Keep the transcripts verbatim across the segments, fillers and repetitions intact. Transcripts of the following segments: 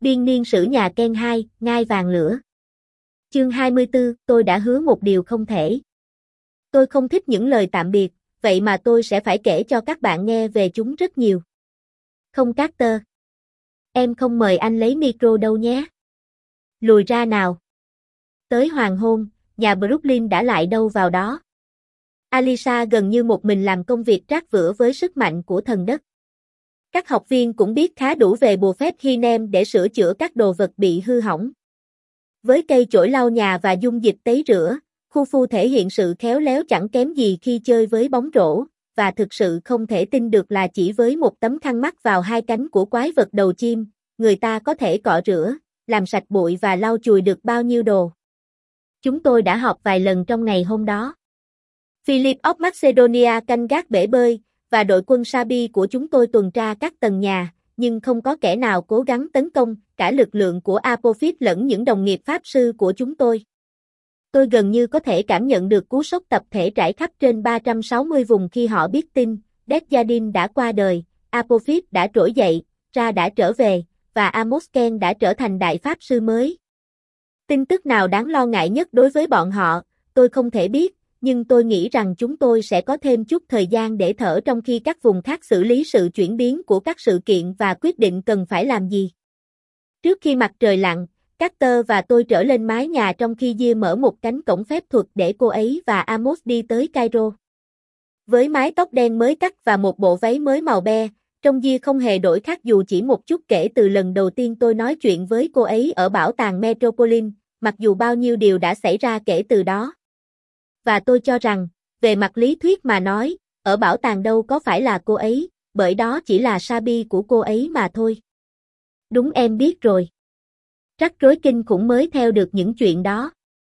Biên niên sử nhà Ken hai, ngai vàng lửa. Chương hai mươi tư, tôi đã hứa một điều không thể. Tôi không thích những lời tạm biệt, vậy mà tôi sẽ phải kể cho các bạn nghe về chúng rất nhiều. Không Carter. Em không mời anh lấy micro đâu nhé. Lùi ra nào. Tới hoàng hôn, nhà Brooklyn đã lại đâu vào đó. Alyssa gần như một mình làm công việc rát rưởi với sức mạnh của thần đất. Các học viên cũng biết khá đủ về bùa phép Hinem để sửa chữa các đồ vật bị hư hỏng. Với cây chổi lau nhà và dung dịch tẩy rửa, khu phu thể hiện sự khéo léo chẳng kém gì khi chơi với bóng rổ, và thực sự không thể tin được là chỉ với một tấm khăn mắc vào hai cánh của quái vật đầu chim, người ta có thể cọ rửa, làm sạch bụi và lau chùi được bao nhiêu đồ. Chúng tôi đã họp vài lần trong ngày hôm đó. Philip of Macedonia canh gác bể bơi, và đội quân Sabi của chúng tôi tuần tra các tầng nhà, nhưng không có kẻ nào cố gắng tấn công cả lực lượng của Apophis lẫn những đồng nghiệp pháp sư của chúng tôi. Tôi gần như có thể cảm nhận được cú sốc tập thể trải khắp trên ba trăm sáu mươi vùng khi họ biết tin, Desjardins đã qua đời, Apophis đã trỗi dậy, Ra đã trở về, và Amos Ken đã trở thành đại pháp sư mới. Tin tức nào đáng lo ngại nhất đối với bọn họ, tôi không thể biết, nhưng tôi nghĩ rằng chúng tôi sẽ có thêm chút thời gian để thở trong khi các vùng khác xử lý sự chuyển biến của các sự kiện và quyết định cần phải làm gì. Trước khi mặt trời lặn, Carter và tôi trở lên mái nhà trong khi Gia mở một cánh cổng phép thuật để cô ấy và Amos đi tới Cairo. Với mái tóc đen mới cắt và một bộ váy mới màu be, trông Gia không hề đổi khác dù chỉ một chút kể từ lần đầu tiên tôi nói chuyện với cô ấy ở bảo tàng Metropolitan, mặc dù bao nhiêu điều đã xảy ra kể từ đó. Và tôi cho rằng, về mặt lý thuyết mà nói, ở bảo tàng đâu có phải là cô ấy, bởi đó chỉ là Sabi của cô ấy mà thôi. Đúng em biết rồi. Rắc rối kinh khủng mới theo được những chuyện đó.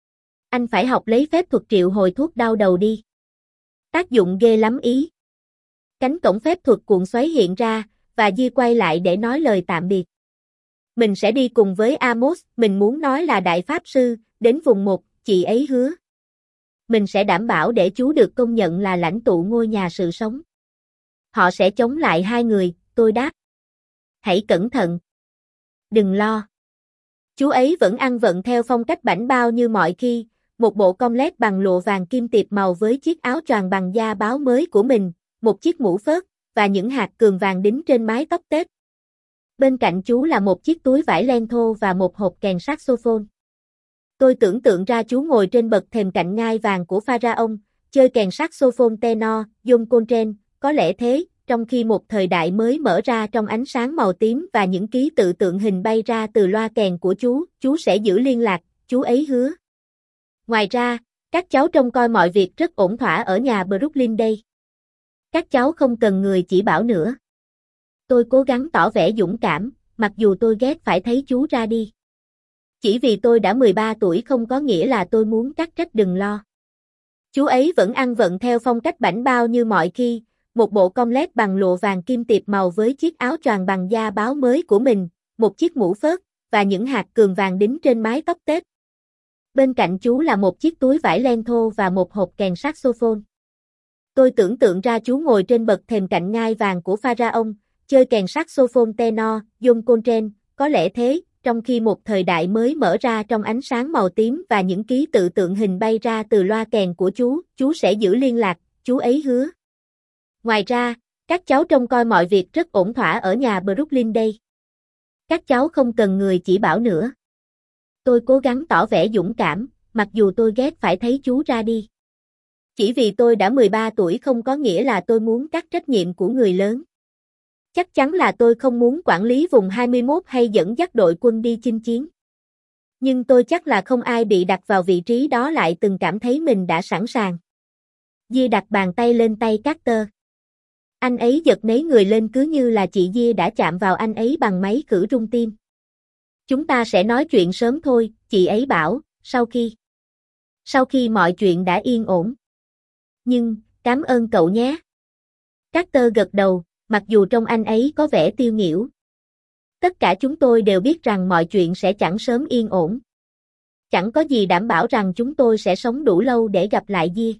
Anh phải học lấy phép thuật triệu hồi thuốc đau đầu đi. Tác dụng ghê lắm ý. Cánh cổng phép thuật cuộn xoáy hiện ra, và Di quay lại để nói lời tạm biệt. Mình sẽ đi cùng với Amos, mình muốn nói là đại pháp sư, đến vùng một, chị ấy hứa. Mình sẽ đảm bảo để chú được công nhận là lãnh tụ ngôi nhà sự sống. Họ sẽ chống lại hai người, tôi đáp. Hãy cẩn thận. Đừng lo. Chú ấy vẫn ăn vận theo phong cách bảnh bao như mọi khi, một bộ comlet bằng lụa vàng kim tiệp màu với chiếc áo choàng bằng da báo mới của mình, một chiếc mũ phớt, và những hạt cườm vàng đính trên mái tóc tết. Bên cạnh chú là một chiếc túi vải len thô và một hộp kèn saxophone. Tôi tưởng tượng ra chú ngồi trên bậc thềm cạnh ngai vàng của Pharaoh, chơi kèn saxophone tenor, John Coltrane, có lẽ thế, trong khi một thời đại mới mở ra trong ánh sáng màu tím và những ký tự tượng hình bay ra từ loa kèn của chú, chú sẽ giữ liên lạc, chú ấy hứa. Ngoài ra, các cháu trông coi mọi việc rất ổn thỏa ở nhà Brooklyn đây. Các cháu không cần người chỉ bảo nữa. Tôi cố gắng tỏ vẻ dũng cảm, mặc dù tôi ghét phải thấy chú ra đi. Chỉ vì tôi đã mười ba tuổi không có nghĩa là tôi muốn cắt trách đừng lo. Chú ấy vẫn ăn vận theo phong cách bảnh bao như mọi khi, một bộ comlet bằng lụa vàng kim tiệp màu với chiếc áo choàng bằng da báo mới của mình, một chiếc mũ phớt, và những hạt cườm vàng đính trên mái tóc tết. Bên cạnh chú là một chiếc túi vải len thô và một hộp kèn saxophone. Tôi tưởng tượng ra chú ngồi trên bậc thềm cạnh ngai vàng của Pharaoh, chơi kèn saxophone tenor, John Coltrane, có lẽ thế, trong khi một thời đại mới mở ra trong ánh sáng màu tím và những ký tự tượng hình bay ra từ loa kèn của chú, chú sẽ giữ liên lạc, chú ấy hứa. Ngoài ra, các cháu trông coi mọi việc rất ổn thỏa ở nhà Brooklyn đây. Các cháu không cần người chỉ bảo nữa. Tôi cố gắng tỏ vẻ dũng cảm, mặc dù tôi ghét phải thấy chú ra đi. Chỉ vì tôi đã mười ba tuổi không có nghĩa là tôi muốn cắt trách nhiệm của người lớn. Chắc chắn là tôi không muốn quản lý vùng hai mươi mốt hay dẫn dắt đội quân đi chinh chiến. Nhưng tôi chắc là không ai bị đặt vào vị trí đó lại từng cảm thấy mình đã sẵn sàng. Di đặt bàn tay lên tay Carter. Anh ấy giật nấy người lên cứ như là chị Di đã chạm vào anh ấy bằng máy khử rung tim. Chúng ta sẽ nói chuyện sớm thôi, chị ấy bảo, sau khi. Sau khi mọi chuyện đã yên ổn. Nhưng, cảm ơn cậu nhé. Carter gật đầu, mặc dù trong anh ấy có vẻ tiêu nghỉu. Tất cả chúng tôi đều biết rằng mọi chuyện sẽ chẳng sớm yên ổn. Chẳng có gì đảm bảo rằng chúng tôi sẽ sống đủ lâu để gặp lại Di.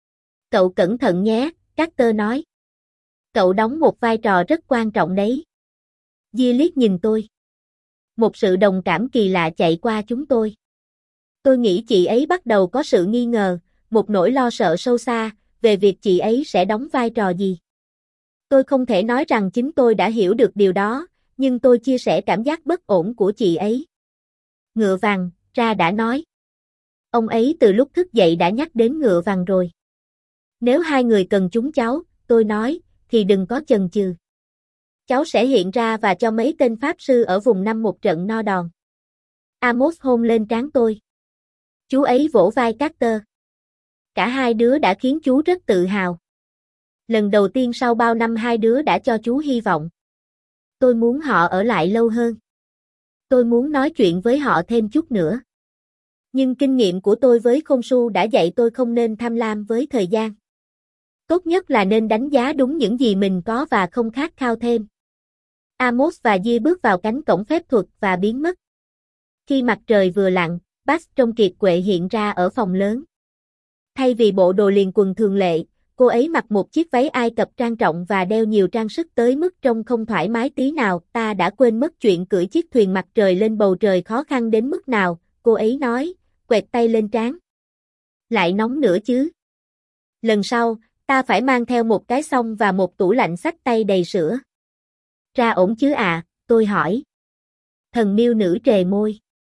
Cậu cẩn thận nhé, Carter nói. Cậu đóng một vai trò rất quan trọng đấy. Di liếc nhìn tôi. Một sự đồng cảm kỳ lạ chạy qua chúng tôi. Tôi nghĩ chị ấy bắt đầu có sự nghi ngờ, một nỗi lo sợ sâu xa, về việc chị ấy sẽ đóng vai trò gì. Tôi không thể nói rằng chính tôi đã hiểu được điều đó, nhưng tôi chia sẻ cảm giác bất ổn của chị ấy. Ngựa vằn, Ra đã nói. Ông ấy từ lúc thức dậy đã nhắc đến ngựa vằn rồi. Nếu hai người cần chúng cháu, tôi nói, thì đừng có chần chừ. Cháu sẽ hiện ra và cho mấy tên pháp sư ở vùng năm một trận no đòn. Amos hôn lên trán tôi. Chú ấy vỗ vai Carter. Cả hai đứa đã khiến chú rất tự hào. Lần đầu tiên sau bao năm hai đứa đã cho chú hy vọng. Tôi muốn họ ở lại lâu hơn. Tôi muốn nói chuyện với họ thêm chút nữa. Nhưng kinh nghiệm của tôi với Khonshu đã dạy tôi không nên tham lam với thời gian. Tốt nhất là nên đánh giá đúng những gì mình có và không khát khao thêm. Amos và Di bước vào cánh cổng phép thuật và biến mất. Khi mặt trời vừa lặn, Bax trông kiệt quệ hiện ra ở phòng lớn. Thay vì bộ đồ liền quần thường lệ, cô ấy mặc một chiếc váy Ai Cập trang trọng và đeo nhiều trang sức tới mức trông không thoải mái tí nào. Ta đã quên mất chuyện cưỡi chiếc thuyền mặt trời lên bầu trời khó khăn đến mức nào, cô ấy nói, quẹt tay lên trán. Lại nóng nữa chứ. Lần sau, ta phải mang theo một cái xông và một tủ lạnh xách tay đầy sữa. Ra ổn chứ à, tôi hỏi. Thần miêu nữ trề môi.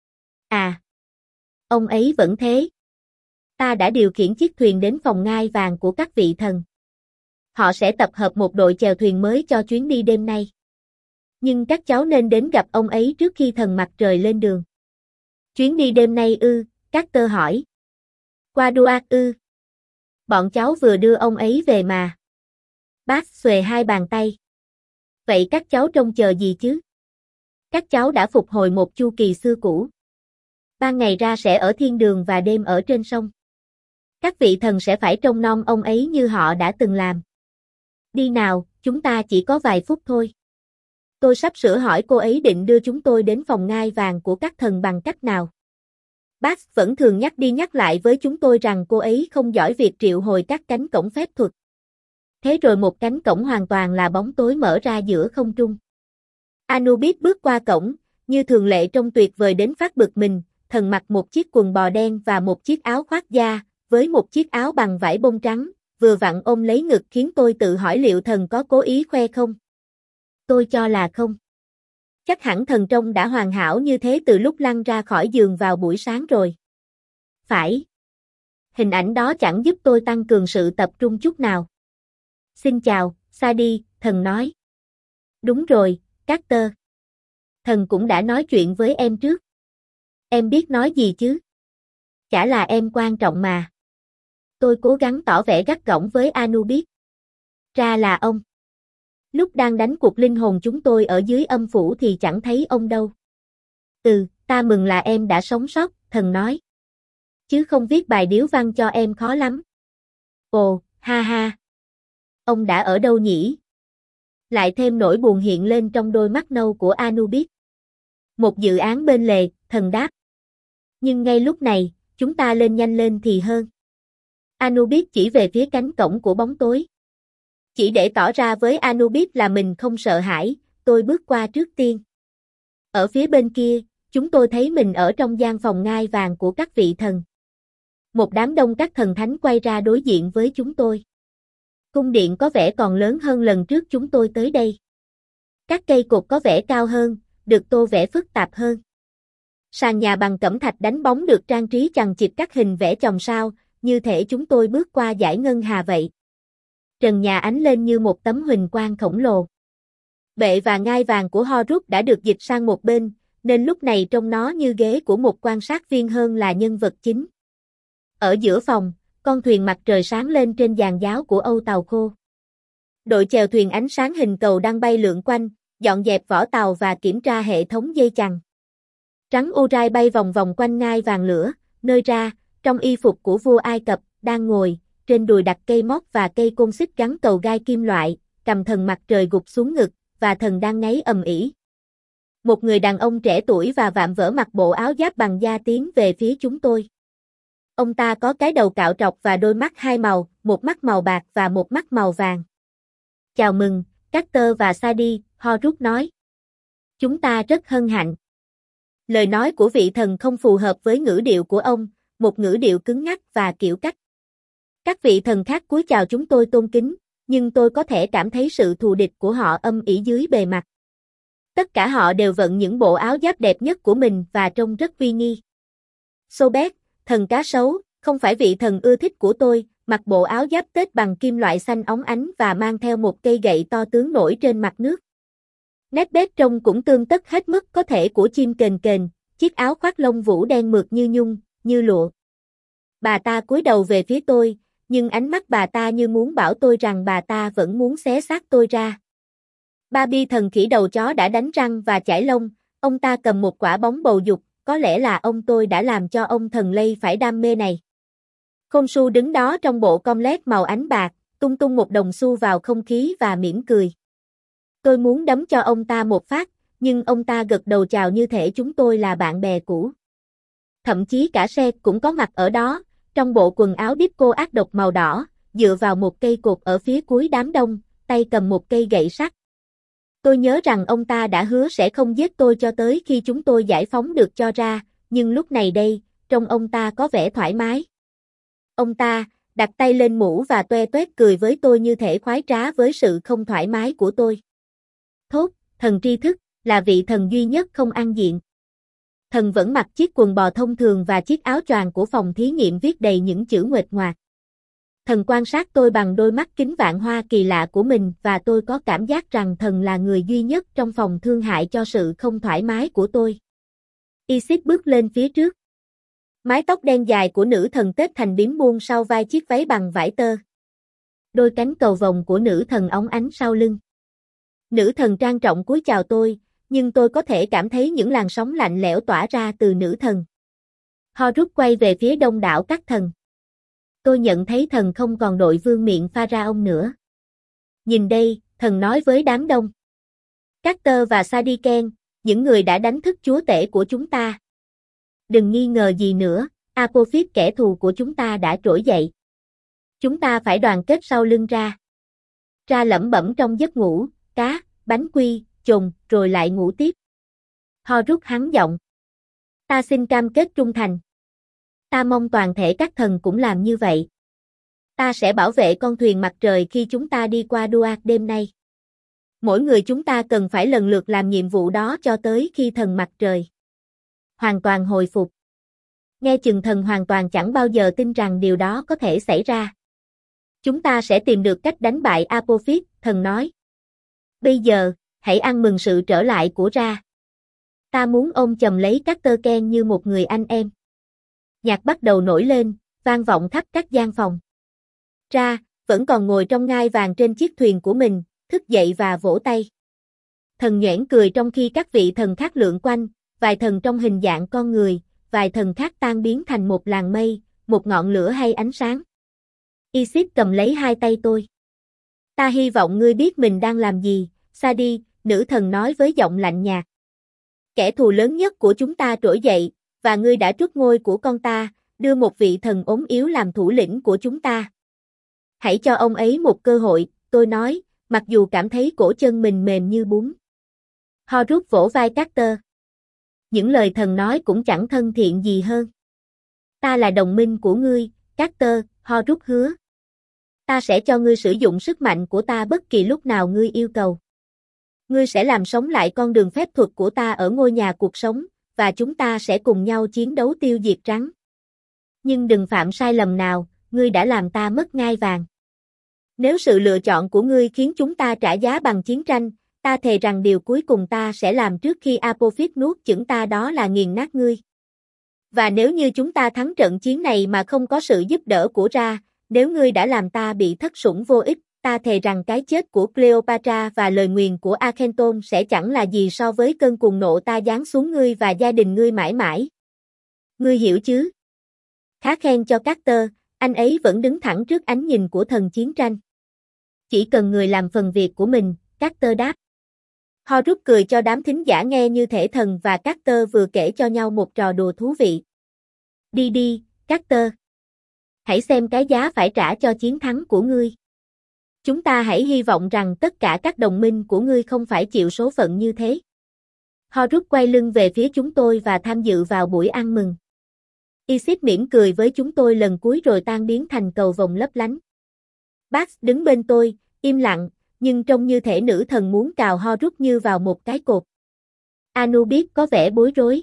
À. Ông ấy vẫn thế. Ta đã điều khiển chiếc thuyền đến phòng ngai vàng của các vị thần. Họ sẽ tập hợp một đội chèo thuyền mới cho chuyến đi đêm nay. Nhưng các cháu nên đến gặp ông ấy trước khi thần mặt trời lên đường. Chuyến đi đêm nay ư, Carter hỏi. Qua Duat ư. Bọn cháu vừa đưa ông ấy về mà. Bax xuề hai bàn tay. Vậy các cháu trông chờ gì chứ? Các cháu đã phục hồi một chu kỳ xưa cũ. Ban ngày ra sẽ ở thiên đường và đêm ở trên sông. Các vị thần sẽ phải trông nom ông ấy như họ đã từng làm. Đi nào, chúng ta chỉ có vài phút thôi. Tôi sắp sửa hỏi cô ấy định đưa chúng tôi đến phòng ngai vàng của các thần bằng cách nào. Bax vẫn thường nhắc đi nhắc lại với chúng tôi rằng cô ấy không giỏi việc triệu hồi các cánh cổng phép thuật. Thế rồi một cánh cổng hoàn toàn là bóng tối mở ra giữa không trung. Anubis bước qua cổng, như thường lệ trông tuyệt vời đến phát bực mình, thần mặc một chiếc quần bò đen và một chiếc áo khoác da, với một chiếc áo bằng vải bông trắng, vừa vặn ôm lấy ngực khiến tôi tự hỏi liệu thần có cố ý khoe không. Tôi cho là không. Chắc hẳn thần trông đã hoàn hảo như thế từ lúc lăn ra khỏi giường vào buổi sáng rồi. Phải. Hình ảnh đó chẳng giúp tôi tăng cường sự tập trung chút nào. Xin chào, Sadie, thần nói. Đúng rồi, Carter. Thần cũng đã nói chuyện với em trước. Em biết nói gì chứ? Chả là em quan trọng mà. Tôi cố gắng tỏ vẻ gắt gỏng với Anubis. Ra là ông. Lúc đang đánh cuộc linh hồn chúng tôi ở dưới âm phủ thì chẳng thấy ông đâu. Ừ, ta mừng là em đã sống sót, thần nói. Chứ không viết bài điếu văn cho em khó lắm. Ồ, ha ha. Ông đã ở đâu nhỉ? Lại thêm nỗi buồn hiện lên trong đôi mắt nâu của Anubis. Một dự án bên lề, thần đáp. Nhưng ngay lúc này, chúng ta lên nhanh lên thì hơn. Anubis chỉ về phía cánh cổng của bóng tối. Chỉ để tỏ ra với Anubis là mình không sợ hãi, tôi bước qua trước tiên. Ở phía bên kia, chúng tôi thấy mình ở trong gian phòng ngai vàng của các vị thần. Một đám đông các thần thánh quay ra đối diện với chúng tôi. Cung điện có vẻ còn lớn hơn lần trước chúng tôi tới đây. Các cây cột có vẻ cao hơn, được tô vẽ phức tạp hơn. Sàn nhà bằng cẩm thạch đánh bóng được trang trí chằng chịt các hình vẽ chòm sao, như thể chúng tôi bước qua dải ngân hà vậy. Trần nhà ánh lên như một tấm huỳnh quang khổng lồ. Bệ và ngai vàng của Horus đã được dịch sang một bên, nên lúc này trông nó như ghế của một quan sát viên hơn là nhân vật chính. Ở giữa phòng, con thuyền mặt trời sáng lên trên giàn giáo của Âu Tàu Khô. Đội chèo thuyền ánh sáng hình cầu đang bay lượn quanh, dọn dẹp vỏ tàu và kiểm tra hệ thống dây chằng. Trắng Urai bay vòng vòng quanh ngai vàng lửa, nơi Ra, trong y phục của vua Ai Cập, đang ngồi, trên đùi đặt cây móc và cây côn xích gắn cầu gai kim loại, cầm thần mặt trời gục xuống ngực, và thần đang ngáy ầm ĩ. Một người đàn ông trẻ tuổi và vạm vỡ mặc bộ áo giáp bằng da tiến về phía chúng tôi. Ông ta có cái đầu cạo trọc và đôi mắt hai màu, một mắt màu bạc và một mắt màu vàng. Chào mừng, Carter và Sadie, Horus nói. Chúng ta rất hân hạnh. Lời nói của vị thần không phù hợp với ngữ điệu của ông, một ngữ điệu cứng ngắc và kiểu cách. Các vị thần khác cúi chào chúng tôi tôn kính, nhưng tôi có thể cảm thấy sự thù địch của họ âm ỉ dưới bề mặt. Tất cả họ đều vận những bộ áo giáp đẹp nhất của mình và trông rất uy nghi. Sobek, thần cá sấu, không phải vị thần ưa thích của tôi, mặc bộ áo giáp tết bằng kim loại xanh óng ánh và mang theo một cây gậy to tướng nổi trên mặt nước. Nét bét trông cũng tương tất hết mức có thể của chim kền kền, chiếc áo khoác lông vũ đen mượt như nhung, như lụa. Bà ta cúi đầu về phía tôi, nhưng ánh mắt bà ta như muốn bảo tôi rằng bà ta vẫn muốn xé xác tôi ra. Barbie thần khỉ đầu chó đã đánh răng và chải lông, ông ta cầm một quả bóng bầu dục, có lẽ là ông tôi đã làm cho ông thần lây phải đam mê này. Khonshu đứng đó trong bộ comlet màu ánh bạc, tung tung một đồng xu vào không khí và mỉm cười. Tôi muốn đấm cho ông ta một phát, nhưng ông ta gật đầu chào như thể chúng tôi là bạn bè cũ. Thậm chí cả xe cũng có mặt ở đó, trong bộ quần áo disco ác độc màu đỏ, dựa vào một cây cột ở phía cuối đám đông, tay cầm một cây gậy sắt. Tôi nhớ rằng ông ta đã hứa sẽ không giết tôi cho tới khi chúng tôi giải phóng được cho ra, nhưng lúc này đây, trông ông ta có vẻ thoải mái. Ông ta, đặt tay lên mũ và toe toét cười với tôi như thể khoái trá với sự không thoải mái của tôi. Thốt, thần tri thức, là vị thần duy nhất không ăn diện. Thần vẫn mặc chiếc quần bò thông thường và chiếc áo choàng của phòng thí nghiệm viết đầy những chữ nguệch ngoạc. Thần quan sát tôi bằng đôi mắt kính vạn hoa kỳ lạ của mình và tôi có cảm giác rằng thần là người duy nhất trong phòng thương hại cho sự không thoải mái của tôi. Isis bước lên phía trước. Mái tóc đen dài của nữ thần tết thành bím buông sau vai chiếc váy bằng vải tơ. Đôi cánh cầu vồng của nữ thần óng ánh sau lưng. Nữ thần trang trọng cúi chào tôi, nhưng tôi có thể cảm thấy những làn sóng lạnh lẽo tỏa ra từ nữ thần. Horus quay về phía đông đảo các thần. Tôi nhận thấy thần không còn đội vương miện Pharaoh nữa. Nhìn đây, thần nói với đám đông. Carter và Sadiken, những người đã đánh thức chúa tể của chúng ta. Đừng nghi ngờ gì nữa, Apophis kẻ thù của chúng ta đã trỗi dậy. Chúng ta phải đoàn kết sau lưng ra. Ra lẩm bẩm trong giấc ngủ, cá, bánh quy, chồn, rồi lại ngủ tiếp. Horus hắn giọng. Ta xin cam kết trung thành. Ta mong toàn thể các thần cũng làm như vậy. Ta sẽ bảo vệ con thuyền mặt trời khi chúng ta đi qua Duat đêm nay. Mỗi người chúng ta cần phải lần lượt làm nhiệm vụ đó cho tới khi thần mặt trời hoàn toàn hồi phục. Nghe chừng thần hoàn toàn chẳng bao giờ tin rằng điều đó có thể xảy ra. Chúng ta sẽ tìm được cách đánh bại Apophis, thần nói. Bây giờ, hãy ăn mừng sự trở lại của Ra. Ta muốn ôm chầm lấy Carter Ken như một người anh em. Nhạc bắt đầu nổi lên, vang vọng khắp các gian phòng. Ra, vẫn còn ngồi trong ngai vàng trên chiếc thuyền của mình, thức dậy và vỗ tay. Thần nhoẻn cười trong khi các vị thần khác lượn quanh, vài thần trong hình dạng con người, vài thần khác tan biến thành một làn mây, một ngọn lửa hay ánh sáng. Isis cầm lấy hai tay tôi. Ta hy vọng ngươi biết mình đang làm gì, Sadi, nữ thần nói với giọng lạnh nhạt. Kẻ thù lớn nhất của chúng ta trỗi dậy, và ngươi đã trút ngôi của con ta, đưa một vị thần ốm yếu làm thủ lĩnh của chúng ta. Hãy cho ông ấy một cơ hội, tôi nói, mặc dù cảm thấy cổ chân mình mềm như bún. Horus vỗ vai Carter. Những lời thần nói cũng chẳng thân thiện gì hơn. Ta là đồng minh của ngươi, Carter, Horus hứa. Ta sẽ cho ngươi sử dụng sức mạnh của ta bất kỳ lúc nào ngươi yêu cầu. Ngươi sẽ làm sống lại con đường phép thuật của ta ở ngôi nhà cuộc sống, và chúng ta sẽ cùng nhau chiến đấu tiêu diệt rắn. Nhưng đừng phạm sai lầm nào, ngươi đã làm ta mất ngai vàng. Nếu sự lựa chọn của ngươi khiến chúng ta trả giá bằng chiến tranh, ta thề rằng điều cuối cùng ta sẽ làm trước khi Apophis nuốt chửng ta đó là nghiền nát ngươi. Và nếu như chúng ta thắng trận chiến này mà không có sự giúp đỡ của Ra, nếu ngươi đã làm ta bị thất sủng vô ích, ta thề rằng cái chết của Cleopatra và lời nguyền của Akhenaton sẽ chẳng là gì so với cơn cuồng nộ ta giáng xuống ngươi và gia đình ngươi mãi mãi. Ngươi hiểu chứ? Khá khen cho Carter, anh ấy vẫn đứng thẳng trước ánh nhìn của thần chiến tranh. Chỉ cần người làm phần việc của mình, Carter đáp. Horus cười cho đám thính giả nghe như thể thần và Carter vừa kể cho nhau một trò đùa thú vị. Đi đi, Carter. Hãy xem cái giá phải trả cho chiến thắng của ngươi. Chúng ta hãy hy vọng rằng tất cả các đồng minh của ngươi không phải chịu số phận như thế. Horus quay lưng về phía chúng tôi và tham dự vào buổi ăn mừng. Isis mỉm cười với chúng tôi lần cuối rồi tan biến thành cầu vồng lấp lánh. Bax đứng bên tôi, im lặng, nhưng trông như thể nữ thần muốn cào Horus như vào một cái cột. Anubis có vẻ bối rối.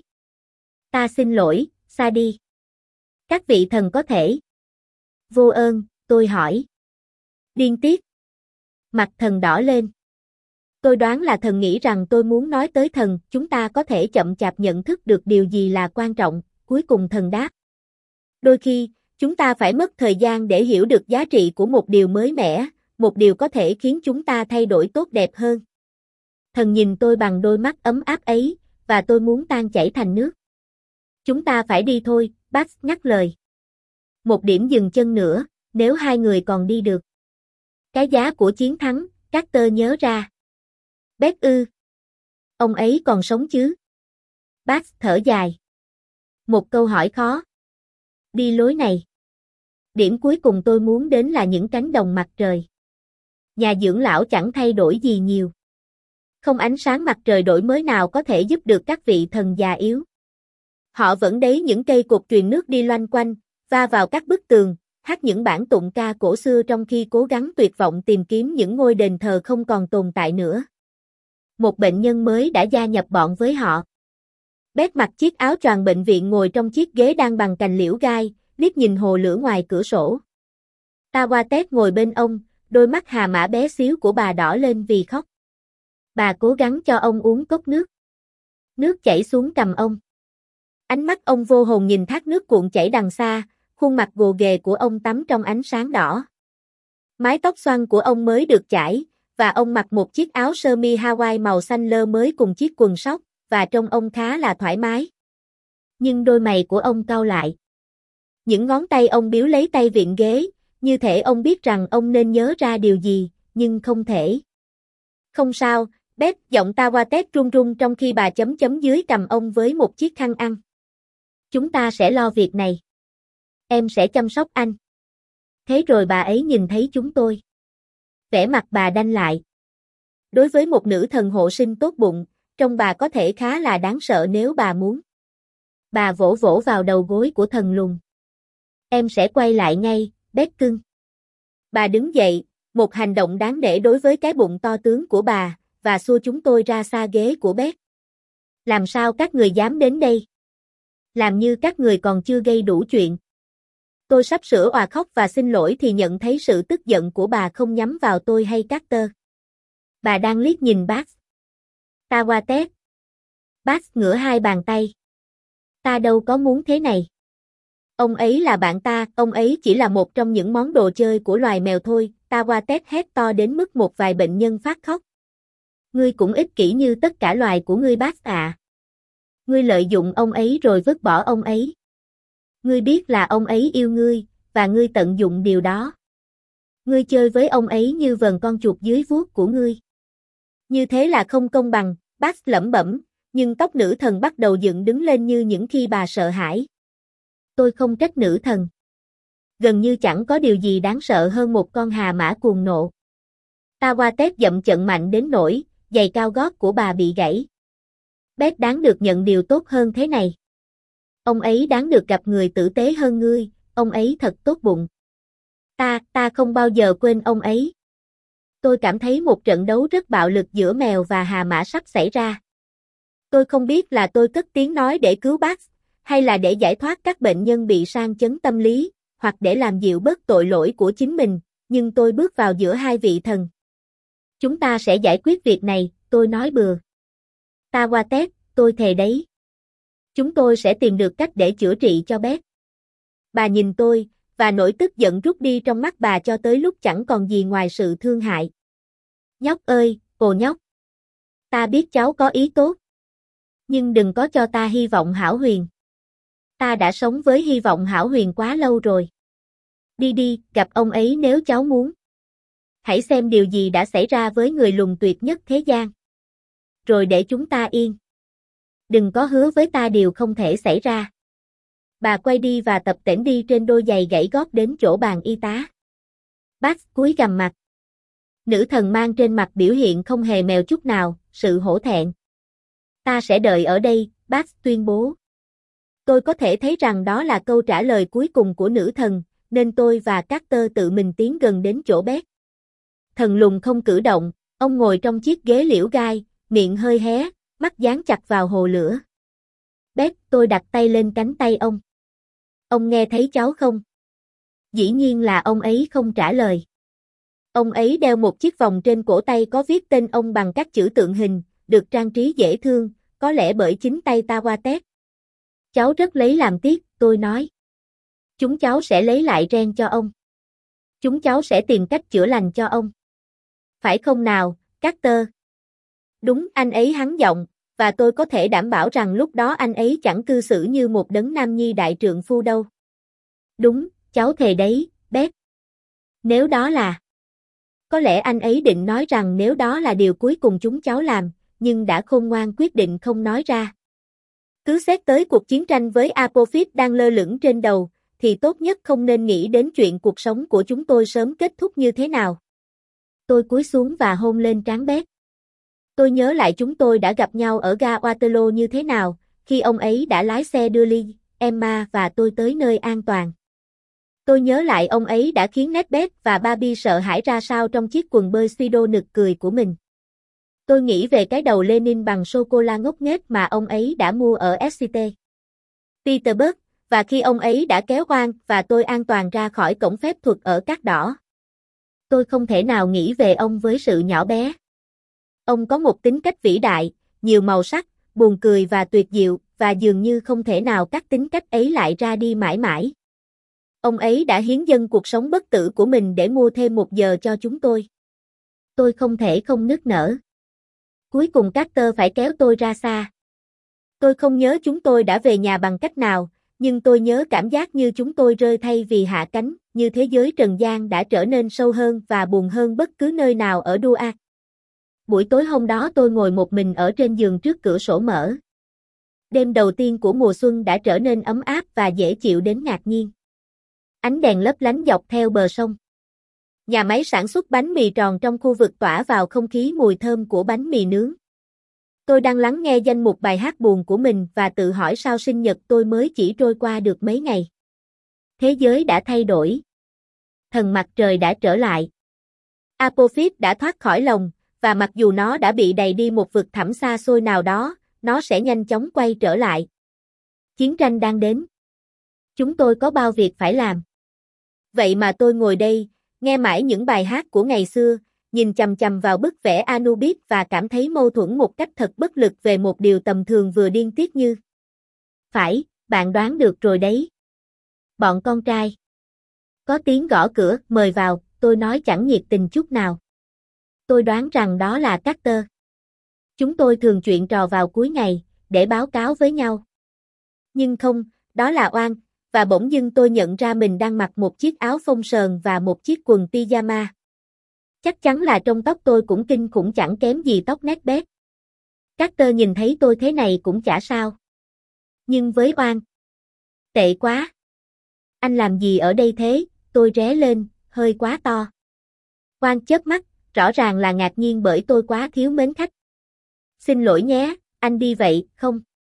Ta xin lỗi, xa đi. Các vị thần có thể. Vô ơn, tôi hỏi. Điên tiết. Mặt thần đỏ lên. Tôi đoán là thần nghĩ rằng tôi muốn nói tới thần, chúng ta có thể chậm chạp nhận thức được điều gì là quan trọng, cuối cùng thần đáp. Đôi khi, chúng ta phải mất thời gian để hiểu được giá trị của một điều mới mẻ, một điều có thể khiến chúng ta thay đổi tốt đẹp hơn. Thần nhìn tôi bằng đôi mắt ấm áp ấy, và tôi muốn tan chảy thành nước. Chúng ta phải đi thôi, Bax nhắc lời. Một điểm dừng chân nữa, nếu hai người còn đi được. Cái giá của chiến thắng, Carter nhớ ra. Bét ư. Ông ấy còn sống chứ? Bax thở dài. Một câu hỏi khó. Đi lối này. Điểm cuối cùng tôi muốn đến là những cánh đồng mặt trời. Nhà dưỡng lão chẳng thay đổi gì nhiều. Không ánh sáng mặt trời đổi mới nào có thể giúp được các vị thần già yếu. Họ vẫn đấy những cây cột truyền nước đi loanh quanh, va vào các bức tường, hát những bản tụng ca cổ xưa trong khi cố gắng tuyệt vọng tìm kiếm những ngôi đền thờ không còn tồn tại nữa. Một bệnh nhân mới đã gia nhập bọn với họ. Bét mặc chiếc áo choàng bệnh viện ngồi trong chiếc ghế đang bằng cành liễu gai, liếc nhìn hồ lửa ngoài cửa sổ. Tawatet ngồi bên ông, đôi mắt hà mã bé xíu của bà đỏ lên vì khóc. Bà cố gắng cho ông uống cốc nước. Nước chảy xuống cằm ông. Ánh mắt ông vô hồn nhìn thác nước cuộn chảy đằng xa, khuôn mặt gồ ghề của ông tắm trong ánh sáng đỏ. Mái tóc xoăn của ông mới được chải, và ông mặc một chiếc áo sơ mi Hawaii màu xanh lơ mới cùng chiếc quần sóc, và trông ông khá là thoải mái. Nhưng đôi mày của ông cau lại. Những ngón tay ông biếu lấy tay vịn ghế, như thể ông biết rằng ông nên nhớ ra điều gì, nhưng không thể. Không sao, Bét, giọng Tawatet run run trong khi bà chấm chấm dưới cằm ông với một chiếc khăn ăn. Chúng ta sẽ lo việc này. Em sẽ chăm sóc anh. Thế rồi bà ấy nhìn thấy chúng tôi. Vẻ mặt bà đanh lại. Đối với một nữ thần hộ sinh tốt bụng, trông bà có thể khá là đáng sợ nếu bà muốn. Bà vỗ vỗ vào đầu gối của thần lùn. Em sẽ quay lại ngay, Bét cưng. Bà đứng dậy, một hành động đáng nể đối với cái bụng to tướng của bà, và xua chúng tôi ra xa ghế của Bét. Làm sao các người dám đến đây? Làm như các người còn chưa gây đủ chuyện. Tôi sắp sửa òa khóc và xin lỗi thì nhận thấy sự tức giận của bà không nhắm vào tôi hay Carter. Bà đang liếc nhìn Bax. Tawatet. Bax ngửa hai bàn tay. Ta đâu có muốn thế này. Ông ấy là bạn ta, ông ấy chỉ là một trong những món đồ chơi của loài mèo thôi, Tawatet hét to đến mức một vài bệnh nhân phát khóc. Ngươi cũng ích kỷ như tất cả loài của ngươi Bax ạ. Ngươi lợi dụng ông ấy rồi vứt bỏ ông ấy. Ngươi biết là ông ấy yêu ngươi, và ngươi tận dụng điều đó. Ngươi chơi với ông ấy như vờn con chuột dưới vuốt của ngươi. Như thế là không công bằng, Bax lẩm bẩm, nhưng tóc nữ thần bắt đầu dựng đứng lên như những khi bà sợ hãi. Tôi không trách nữ thần. Gần như chẳng có điều gì đáng sợ hơn một con hà mã cuồng nộ. Tawatet dậm chận mạnh đến nỗi, giày cao gót của bà bị gãy. Bét đáng được nhận điều tốt hơn thế này. Ông ấy đáng được gặp người tử tế hơn ngươi, ông ấy thật tốt bụng. Ta, ta không bao giờ quên ông ấy. Tôi cảm thấy một trận đấu rất bạo lực giữa mèo và hà mã sắp xảy ra. Tôi không biết là tôi cất tiếng nói để cứu Bax, hay là để giải thoát các bệnh nhân bị sang chấn tâm lý, hoặc để làm dịu bớt tội lỗi của chính mình, nhưng tôi bước vào giữa hai vị thần. Chúng ta sẽ giải quyết việc này, tôi nói bừa. Tawatet, tôi thề đấy. Chúng tôi sẽ tìm được cách để chữa trị cho Bét. Bà nhìn tôi, và nỗi tức giận rút đi trong mắt bà cho tới lúc chẳng còn gì ngoài sự thương hại. Nhóc ơi, ồ nhóc. Ta biết cháu có ý tốt. Nhưng đừng có cho ta hy vọng hão huyền. Ta đã sống với hy vọng hão huyền quá lâu rồi. Đi đi, gặp ông ấy nếu cháu muốn. Hãy xem điều gì đã xảy ra với người lùn tuyệt nhất thế gian. Rồi để chúng ta yên. Đừng có hứa với ta điều không thể xảy ra. Bà quay đi và tập tễnh đi trên đôi giày gãy gót đến chỗ bàn y tá. Bax cúi gằm mặt. Nữ thần mang trên mặt biểu hiện không hề mèo chút nào, sự hổ thẹn. Ta sẽ đợi ở đây, Bác tuyên bố. Tôi có thể thấy rằng đó là câu trả lời cuối cùng của nữ thần, nên tôi và Carter tự mình tiến gần đến chỗ Beth. Thần lùn không cử động, ông ngồi trong chiếc ghế liễu gai, miệng hơi hé, mắt dán chặt vào hồ lửa. Beth, tôi đặt tay lên cánh tay ông. Ông nghe thấy cháu không? Dĩ nhiên là ông ấy không trả lời. Ông ấy đeo một chiếc vòng trên cổ tay có viết tên ông bằng các chữ tượng hình, được trang trí dễ thương, có lẽ bởi chính tay Tawatech. Cháu rất lấy làm tiếc, tôi nói. Chúng cháu sẽ lấy lại Ren cho ông. Chúng cháu sẽ tìm cách chữa lành cho ông. Phải không nào, Carter? Đúng, anh ấy hắn giọng, và tôi có thể đảm bảo rằng lúc đó anh ấy chẳng cư xử như một đấng nam nhi đại trượng phu đâu. Đúng, cháu thề đấy, Beth. Nếu đó là... Có lẽ anh ấy định nói rằng nếu đó là điều cuối cùng chúng cháu làm, nhưng đã khôn ngoan quyết định không nói ra. Cứ xét tới cuộc chiến tranh với Apophis đang lơ lửng trên đầu, thì tốt nhất không nên nghĩ đến chuyện cuộc sống của chúng tôi sớm kết thúc như thế nào. Tôi cúi xuống và hôn lên trán Beth. Tôi nhớ lại chúng tôi đã gặp nhau ở ga Waterloo như thế nào, khi ông ấy đã lái xe đưa Lee, Emma và tôi tới nơi an toàn. Tôi nhớ lại ông ấy đã khiến Necbeth và Barbie sợ hãi ra sao trong chiếc quần bơi Speedo nực cười của mình. Tôi nghĩ về cái đầu Lenin bằng sô-cô-la ngốc nghếch mà ông ấy đã mua ở ét xê tê Petersburg, và khi ông ấy đã kéo Juan và tôi an toàn ra khỏi cổng phép thuật ở Cát Đỏ. Tôi không thể nào nghĩ về ông với sự nhỏ bé. Ông có một tính cách vĩ đại, nhiều màu sắc, buồn cười và tuyệt diệu, và dường như không thể nào cắt tính cách ấy lại ra đi mãi mãi. Ông ấy đã hiến dâng cuộc sống bất tử của mình để mua thêm một giờ cho chúng tôi. Tôi không thể không nức nở. Cuối cùng Carter phải kéo tôi ra xa. Tôi không nhớ chúng tôi đã về nhà bằng cách nào, nhưng tôi nhớ cảm giác như chúng tôi rơi thay vì hạ cánh, như thế giới trần gian đã trở nên sâu hơn và buồn hơn bất cứ nơi nào ở Duat. Buổi tối hôm đó tôi ngồi một mình ở trên giường trước cửa sổ mở. Đêm đầu tiên của mùa xuân đã trở nên ấm áp và dễ chịu đến ngạc nhiên. Ánh đèn lấp lánh dọc theo bờ sông. Nhà máy sản xuất bánh mì tròn trong khu vực tỏa vào không khí mùi thơm của bánh mì nướng. Tôi đang lắng nghe danh mục bài hát buồn của mình và tự hỏi sao sinh nhật tôi mới chỉ trôi qua được mấy ngày. Thế giới đã thay đổi. Thần mặt trời đã trở lại. Apophis đã thoát khỏi lồng, và mặc dù nó đã bị đày đi một vực thẳm xa xôi nào đó, nó sẽ nhanh chóng quay trở lại. Chiến tranh đang đến. Chúng tôi có bao việc phải làm. Vậy mà tôi ngồi đây, nghe mãi những bài hát của ngày xưa, nhìn chằm chằm vào bức vẽ Anubis và cảm thấy mâu thuẫn một cách thật bất lực về một điều tầm thường vừa điên tiết như. Phải, bạn đoán được rồi đấy. Bọn con trai. Có tiếng gõ cửa, mời vào, tôi nói chẳng nhiệt tình chút nào. Tôi đoán rằng đó là Carter. Chúng tôi thường chuyện trò vào cuối ngày, để báo cáo với nhau. Nhưng không, đó là Oan, và bỗng dưng tôi nhận ra mình đang mặc một chiếc áo phông sờn và một chiếc quần pyjama. Chắc chắn là trong tóc tôi cũng kinh khủng chẳng kém gì tóc Necbeth. Carter nhìn thấy tôi thế này cũng chả sao. Nhưng với Oan, tệ quá. Anh làm gì ở đây thế? Tôi ré lên, hơi quá to. Oan chớp mắt, rõ ràng là ngạc nhiên bởi tôi quá thiếu mến khách. Xin lỗi nhé, anh đi vậy, không?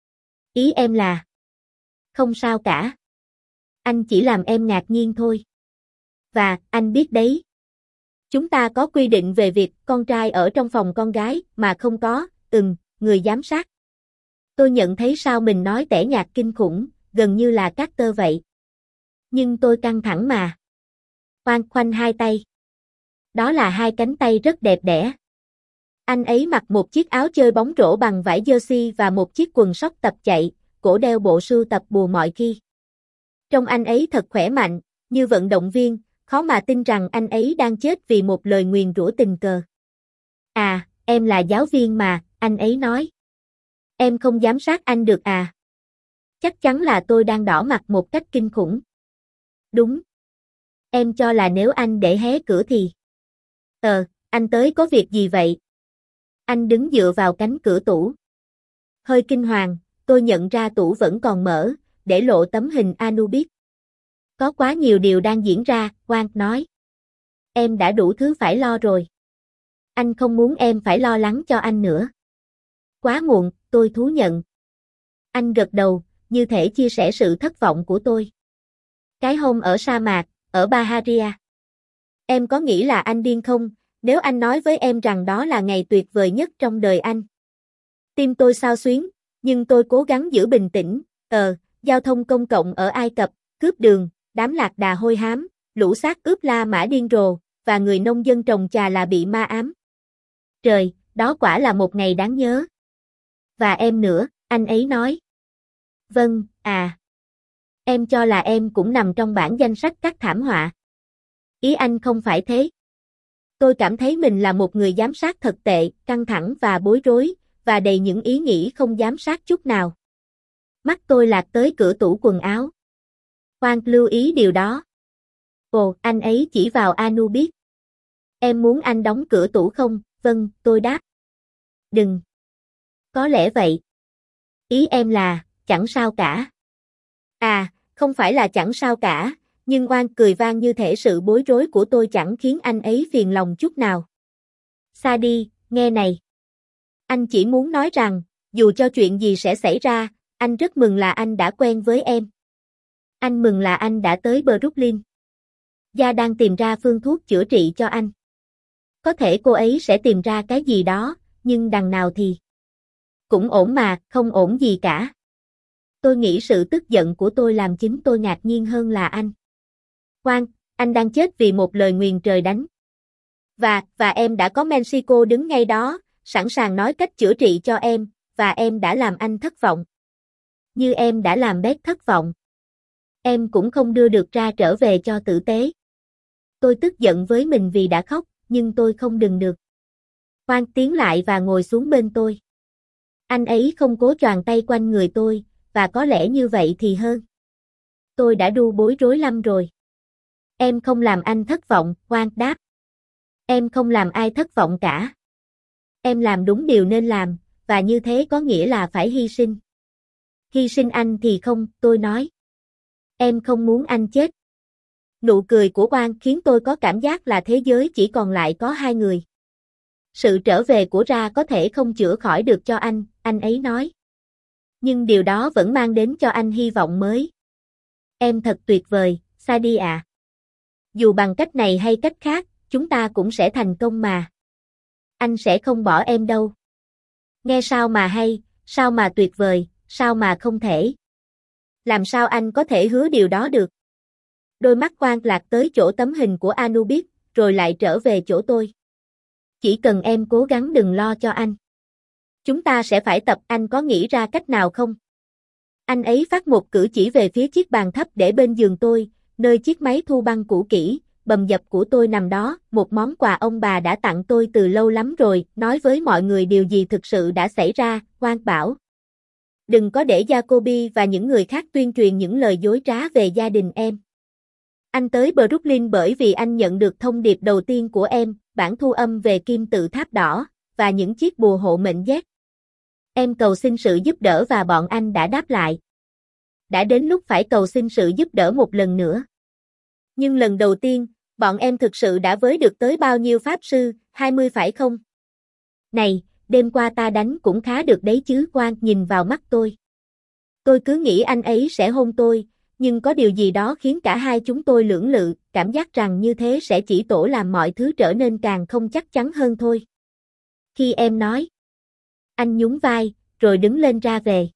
Ý em là... Không sao cả. Anh chỉ làm em ngạc nhiên thôi. Và, anh biết đấy. Chúng ta có quy định về việc con trai ở trong phòng con gái mà không có, ừm, người giám sát. Tôi nhận thấy sao mình nói tẻ nhạt kinh khủng, gần như là Carter vậy. Nhưng tôi căng thẳng mà. Oan khoanh hai tay. Đó là hai cánh tay rất đẹp đẽ. Anh ấy mặc một chiếc áo chơi bóng rổ bằng vải jersey và một chiếc quần sóc tập chạy, cổ đeo bộ sưu tập bùa mọi khi. Trông anh ấy thật khỏe mạnh, như vận động viên, khó mà tin rằng anh ấy đang chết vì một lời nguyền rủa tình cờ. À, em là giáo viên mà, anh ấy nói. Em không giám sát anh được à? Chắc chắn là tôi đang đỏ mặt một cách kinh khủng. Đúng. Em cho là nếu anh để hé cửa thì... Ờ, anh tới có việc gì vậy? Anh đứng dựa vào cánh cửa tủ. Hơi kinh hoàng, tôi nhận ra tủ vẫn còn mở, để lộ tấm hình Anubis. Có quá nhiều điều đang diễn ra, Oan nói. Em đã đủ thứ phải lo rồi. Anh không muốn em phải lo lắng cho anh nữa. Quá muộn, tôi thú nhận. Anh gật đầu, như thể chia sẻ sự thất vọng của tôi. Cái hôm ở sa mạc, ở Baharia. Em có nghĩ là anh điên không, nếu anh nói với em rằng đó là ngày tuyệt vời nhất trong đời anh? Tim tôi xao xuyến, nhưng tôi cố gắng giữ bình tĩnh. Ờ, giao thông công cộng ở Ai Cập, cướp đường, đám lạc đà hôi hám, lũ xác ướp La Mã điên rồ, và người nông dân trồng trà là bị ma ám. Trời, đó quả là một ngày đáng nhớ. Và em nữa, anh ấy nói. Vâng, à. Em cho là em cũng nằm trong bảng danh sách các thảm họa. Ý anh không phải thế. Tôi cảm thấy mình là một người giám sát thật tệ, căng thẳng và bối rối, và đầy những ý nghĩ không giám sát chút nào. Mắt tôi lạc tới cửa tủ quần áo. Khoan lưu ý điều đó. Ồ, anh ấy chỉ vào Anubis. Em muốn anh đóng cửa tủ không? Vâng, tôi đáp. Đừng. Có lẽ vậy. Ý em là, chẳng sao cả. À, không phải là chẳng sao cả, nhưng Oan cười vang như thể sự bối rối của tôi chẳng khiến anh ấy phiền lòng chút nào. Sadie, nghe này. Anh chỉ muốn nói rằng, dù cho chuyện gì sẽ xảy ra, anh rất mừng là anh đã quen với em. Anh mừng là anh đã tới Brooklyn. Gia đang tìm ra phương thuốc chữa trị cho anh. Có thể cô ấy sẽ tìm ra cái gì đó, nhưng đằng nào thì cũng ổn mà, không ổn gì cả. Tôi nghĩ sự tức giận của tôi làm chính tôi ngạc nhiên hơn là anh. Khoan, anh đang chết vì một lời nguyền trời đánh. Và, và em đã có Mexico đứng ngay đó, sẵn sàng nói cách chữa trị cho em, và em đã làm anh thất vọng. Như em đã làm Beth thất vọng. Em cũng không đưa được ra trở về cho tử tế. Tôi tức giận với mình vì đã khóc, nhưng tôi không đừng được. Khoan tiến lại và ngồi xuống bên tôi. Anh ấy không cố choàng tay quanh người tôi, và có lẽ như vậy thì hơn. Tôi đã đu bối rối lắm rồi. Em không làm anh thất vọng, Khoan đáp. Em không làm ai thất vọng cả. Em làm đúng điều nên làm, và như thế có nghĩa là phải hy sinh. Hy sinh anh thì không, tôi nói. Em không muốn anh chết. Nụ cười của Oan khiến tôi có cảm giác là thế giới chỉ còn lại có hai người. Sự trở về của Ra có thể không chữa khỏi được cho anh, anh ấy nói. Nhưng điều đó vẫn mang đến cho anh hy vọng mới. Em thật tuyệt vời, Sadie à. Dù bằng cách này hay cách khác, chúng ta cũng sẽ thành công mà. Anh sẽ không bỏ em đâu. Nghe sao mà hay, sao mà tuyệt vời, sao mà không thể. Làm sao anh có thể hứa điều đó được? Đôi mắt Oan lạc tới chỗ tấm hình của Anubis, rồi lại trở về chỗ tôi. Chỉ cần em cố gắng đừng lo cho anh. Chúng ta sẽ phải tập, anh có nghĩ ra cách nào không? Anh ấy phát một cử chỉ về phía chiếc bàn thấp để bên giường tôi, nơi chiếc máy thu băng cũ kỹ, bầm dập của tôi nằm đó, một món quà ông bà đã tặng tôi từ lâu lắm rồi, nói với mọi người điều gì thực sự đã xảy ra, Oan bảo. Đừng có để Jacoby và những người khác tuyên truyền những lời dối trá về gia đình em. Anh tới Brooklyn bởi vì anh nhận được thông điệp đầu tiên của em, bản thu âm về kim tự tháp đỏ, và những chiếc bùa hộ mệnh Z. Em cầu xin sự giúp đỡ và bọn anh đã đáp lại. Đã đến lúc phải cầu xin sự giúp đỡ một lần nữa. Nhưng lần đầu tiên, bọn em thực sự đã với được tới bao nhiêu pháp sư, hai mươi phải không? Này, đêm qua ta đánh cũng khá được đấy chứ, Oan nhìn vào mắt tôi. Tôi cứ nghĩ anh ấy sẽ hôn tôi, nhưng có điều gì đó khiến cả hai chúng tôi lưỡng lự, cảm giác rằng như thế sẽ chỉ tổ làm mọi thứ trở nên càng không chắc chắn hơn thôi. Khi em nói, anh nhún vai, rồi đứng lên ra về.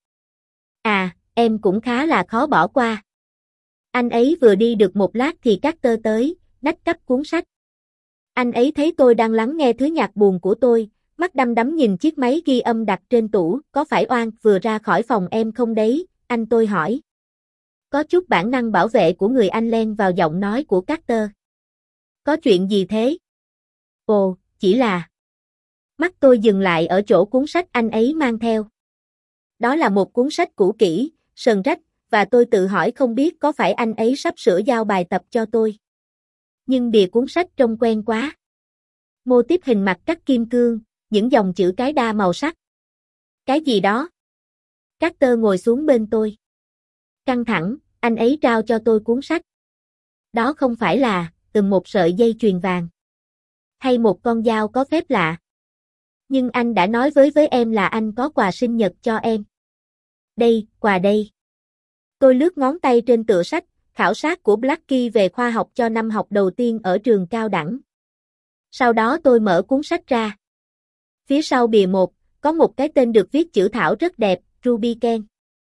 À, em cũng khá là khó bỏ qua. Anh ấy vừa đi được một lát thì Carter tới, nách cắp cuốn sách. Anh ấy thấy tôi đang lắng nghe thứ nhạc buồn của tôi, mắt đăm đắm nhìn chiếc máy ghi âm đặt trên tủ, có phải Oan vừa ra khỏi phòng em không đấy, anh tôi hỏi. Có chút bản năng bảo vệ của người anh len vào giọng nói của Carter. Có chuyện gì thế? Ồ, chỉ là... Mắt tôi dừng lại ở chỗ cuốn sách anh ấy mang theo. Đó là một cuốn sách cũ kỹ, sờn rách, và tôi tự hỏi không biết có phải anh ấy sắp sửa giao bài tập cho tôi. Nhưng bìa cuốn sách trông quen quá. Mô típ hình mặt cắt kim cương, những dòng chữ cái đa màu sắc. Cái gì đó? Carter ngồi xuống bên tôi. Căng thẳng, anh ấy trao cho tôi cuốn sách. Đó không phải là, từ một sợi dây chuyền vàng. Hay một con dao có phép lạ. Nhưng anh đã nói với với em là anh có quà sinh nhật cho em. Đây, quà đây. Tôi lướt ngón tay trên tựa sách, khảo sát của Blackie về khoa học cho năm học đầu tiên ở trường cao đẳng. Sau đó tôi mở cuốn sách ra. Phía sau bìa một, có một cái tên được viết chữ thảo rất đẹp, Ruby Ken.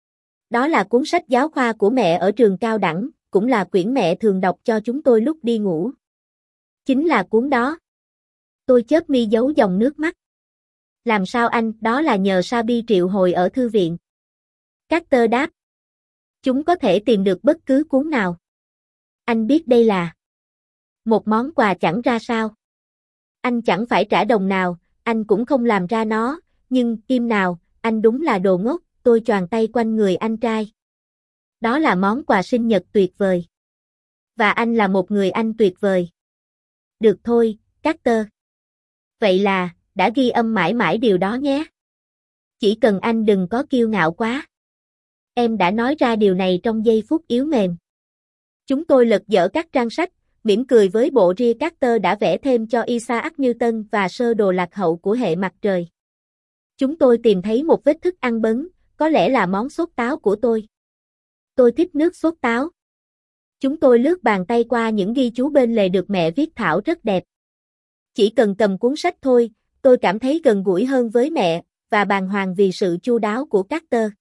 Đó là cuốn sách giáo khoa của mẹ ở trường cao đẳng, cũng là quyển mẹ thường đọc cho chúng tôi lúc đi ngủ. Chính là cuốn đó. Tôi chớp mi giấu dòng nước mắt. Làm sao anh, đó là nhờ Sabi triệu hồi ở thư viện. Carter đáp. Chúng có thể tìm được bất cứ cuốn nào. Anh biết đây là một món quà chẳng ra sao. Anh chẳng phải trả đồng nào, anh cũng không làm ra nó, nhưng, im nào, anh đúng là đồ ngốc, tôi choàng tay quanh người anh trai. Đó là món quà sinh nhật tuyệt vời. Và anh là một người anh tuyệt vời. Được thôi, Carter. Vậy là, đã ghi âm mãi mãi điều đó nhé. Chỉ cần anh đừng có kiêu ngạo quá. Em đã nói ra điều này trong giây phút yếu mềm. Chúng tôi lật dở các trang sách, mỉm cười với bộ ria Carter đã vẽ thêm cho Isaac Newton và sơ đồ lạc hậu của hệ mặt trời. Chúng tôi tìm thấy một vết thức ăn bấn, có lẽ là món sốt táo của tôi. Tôi thích nước sốt táo. Chúng tôi lướt bàn tay qua những ghi chú bên lề được mẹ viết thảo rất đẹp. Chỉ cần cầm cuốn sách thôi, tôi cảm thấy gần gũi hơn với mẹ, và bàng hoàng vì sự chu đáo của Carter.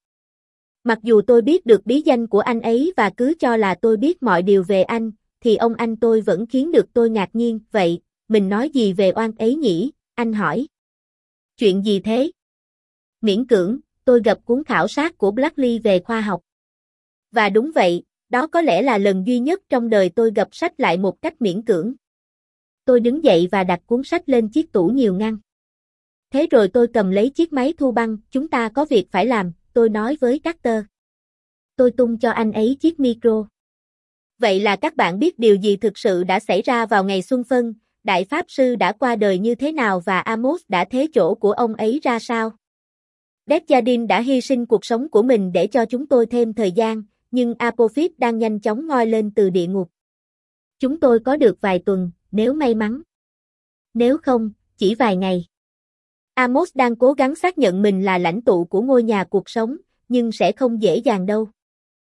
Mặc dù tôi biết được bí danh của anh ấy và cứ cho là tôi biết mọi điều về anh, thì ông anh tôi vẫn khiến được tôi ngạc nhiên. Vậy, mình nói gì về oan ấy nhỉ? Anh hỏi. Chuyện gì thế? Miễn cưỡng, tôi gập cuốn khảo sát của Blackley về khoa học. Và đúng vậy, đó có lẽ là lần duy nhất trong đời tôi gập sách lại một cách miễn cưỡng. Tôi đứng dậy và đặt cuốn sách lên chiếc tủ nhiều ngăn. Thế rồi tôi cầm lấy chiếc máy thu băng, chúng ta có việc phải làm, tôi nói với Carter. Tôi tung cho anh ấy chiếc micro. Vậy là các bạn biết điều gì thực sự đã xảy ra vào ngày Xuân Phân, Đại Pháp Sư đã qua đời như thế nào và Amos đã thế chỗ của ông ấy ra sao? Desjardins đã hy sinh cuộc sống của mình để cho chúng tôi thêm thời gian, nhưng Apophis đang nhanh chóng ngoi lên từ địa ngục. Chúng tôi có được vài tuần, nếu may mắn. Nếu không, chỉ vài ngày. Amos đang cố gắng xác nhận mình là lãnh tụ của ngôi nhà cuộc sống, nhưng sẽ không dễ dàng đâu.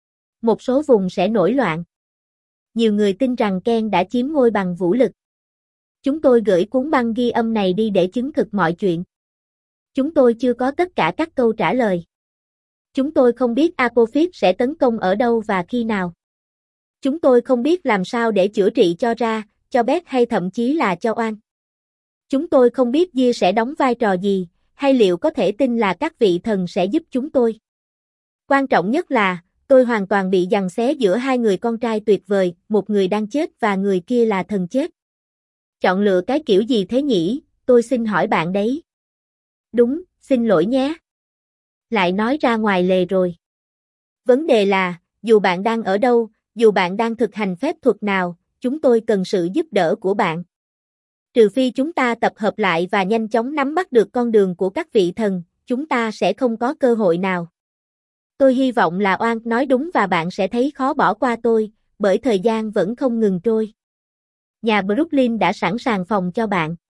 Một số vùng sẽ nổi loạn. Nhiều người tin rằng Ken đã chiếm ngôi bằng vũ lực. Chúng tôi gửi cuốn băng ghi âm này đi để chứng thực mọi chuyện. Chúng tôi chưa có tất cả các câu trả lời. Chúng tôi không biết Apophis sẽ tấn công ở đâu và khi nào. Chúng tôi không biết làm sao để chữa trị cho Ra, cho Beth hay thậm chí là cho Oan. Chúng tôi không biết Gia sẽ đóng vai trò gì, hay liệu có thể tin là các vị thần sẽ giúp chúng tôi. Quan trọng nhất là, tôi hoàn toàn bị giằng xé giữa hai người con trai tuyệt vời, một người đang chết và người kia là thần chết. Chọn lựa cái kiểu gì thế nhỉ, tôi xin hỏi bạn đấy. Đúng, xin lỗi nhé. Lại nói ra ngoài lề rồi. Vấn đề là, dù bạn đang ở đâu, dù bạn đang thực hành phép thuật nào, chúng tôi cần sự giúp đỡ của bạn. Trừ phi chúng ta tập hợp lại và nhanh chóng nắm bắt được con đường của các vị thần, chúng ta sẽ không có cơ hội nào. Tôi hy vọng là Oan nói đúng và bạn sẽ thấy khó bỏ qua tôi, bởi thời gian vẫn không ngừng trôi. Nhà Brooklyn đã sẵn sàng phòng cho bạn.